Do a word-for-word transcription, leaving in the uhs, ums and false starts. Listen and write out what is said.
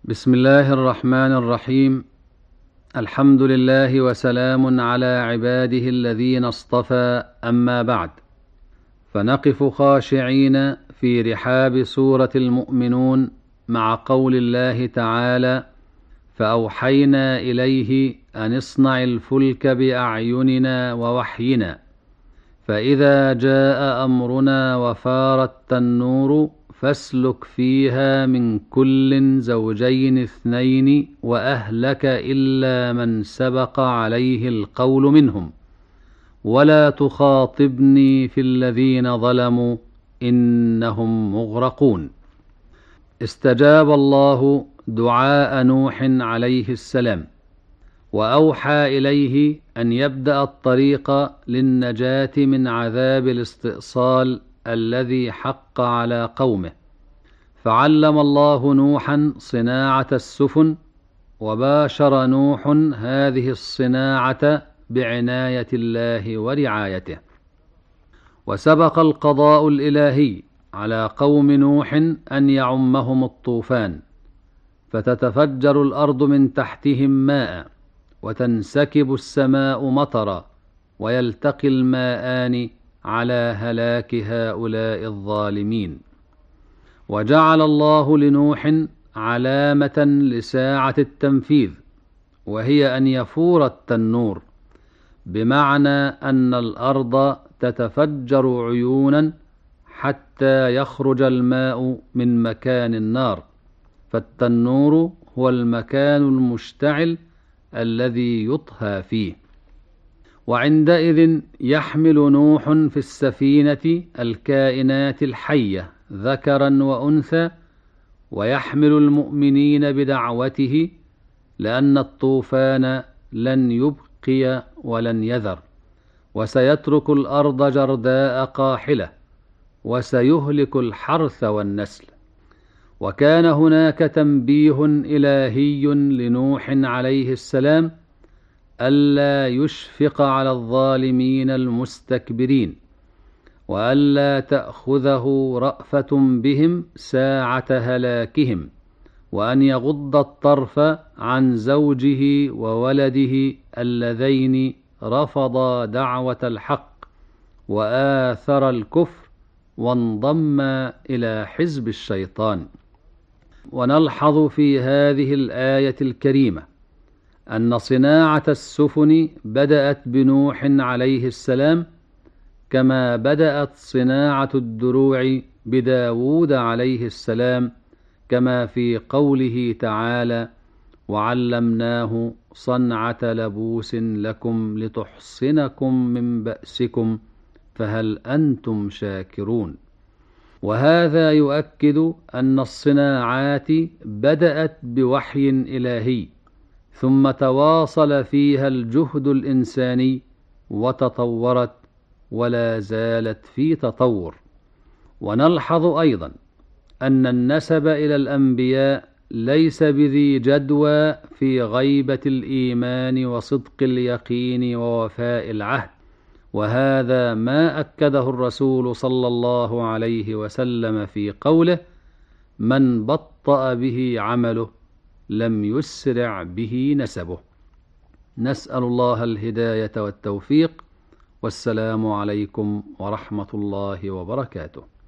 بسم الله الرحمن الرحيم. الحمد لله وسلام على عباده الذين اصطفى، أما بعد، فنقف خاشعين في رحاب سورة المؤمنون مع قول الله تعالى: فأوحينا إليه أن اصنع الفلك بأعيننا ووحينا، فإذا جاء أمرنا وفار التنور فاسلك فيها من كل زوجين اثنين وأهلك إلا من سبق عليه القول منهم، ولا تخاطبني في الذين ظلموا إنهم مغرقون. استجاب الله دعاء نوح عليه السلام، وأوحى إليه أن يبدأ الطريق للنجاة من عذاب الاستئصال الذي حق على قومه، فعلم الله نوحا صناعة السفن، وباشر نوح هذه الصناعة بعناية الله ورعايته. وسبق القضاء الإلهي على قوم نوح أن يعمهم الطوفان، فتتفجر الأرض من تحتهم ماء، وتنسكب السماء مطرا، ويلتقي الماءان على هلاك هؤلاء الظالمين. وجعل الله لنوح علامة لساعة التنفيذ، وهي أن يفور التنور، بمعنى أن الأرض تتفجر عيونا حتى يخرج الماء من مكان النار، فالتنور هو المكان المشتعل الذي يطهى فيه. وعندئذ يحمل نوح في السفينة الكائنات الحية ذكرا وأنثى، ويحمل المؤمنين بدعوته، لأن الطوفان لن يبقي ولن يذر، وسيترك الأرض جرداء قاحلة، وسيهلك الحرث والنسل. وكان هناك تنبيه إلهي لنوح عليه السلام ألا يشفق على الظالمين المستكبرين، وألا تأخذه رأفة بهم ساعة هلاكهم، وأن يغض الطرف عن زوجه وولده اللذين رفضا دعوة الحق وآثر الكفر وانضم إلى حزب الشيطان. ونلحظ في هذه الآية الكريمة أن صناعة السفن بدأت بنوح عليه السلام، كما بدأت صناعة الدروع بداود عليه السلام، كما في قوله تعالى: وعلمناه صنعة لبوس لكم لتحصنكم من بأسكم فهل أنتم شاكرون. وهذا يؤكد أن الصناعات بدأت بوحي إلهي، ثم تواصل فيها الجهد الإنساني وتطورت ولا زالت في تطور. ونلحظ أيضا أن النسب إلى الأنبياء ليس بذي جدوى في غيبة الإيمان وصدق اليقين ووفاء العهد، وهذا ما أكده الرسول صلى الله عليه وسلم في قوله: من بطأ به عمله لم يسرع به نسبه. نسأل الله الهداية والتوفيق، والسلام عليكم ورحمة الله وبركاته.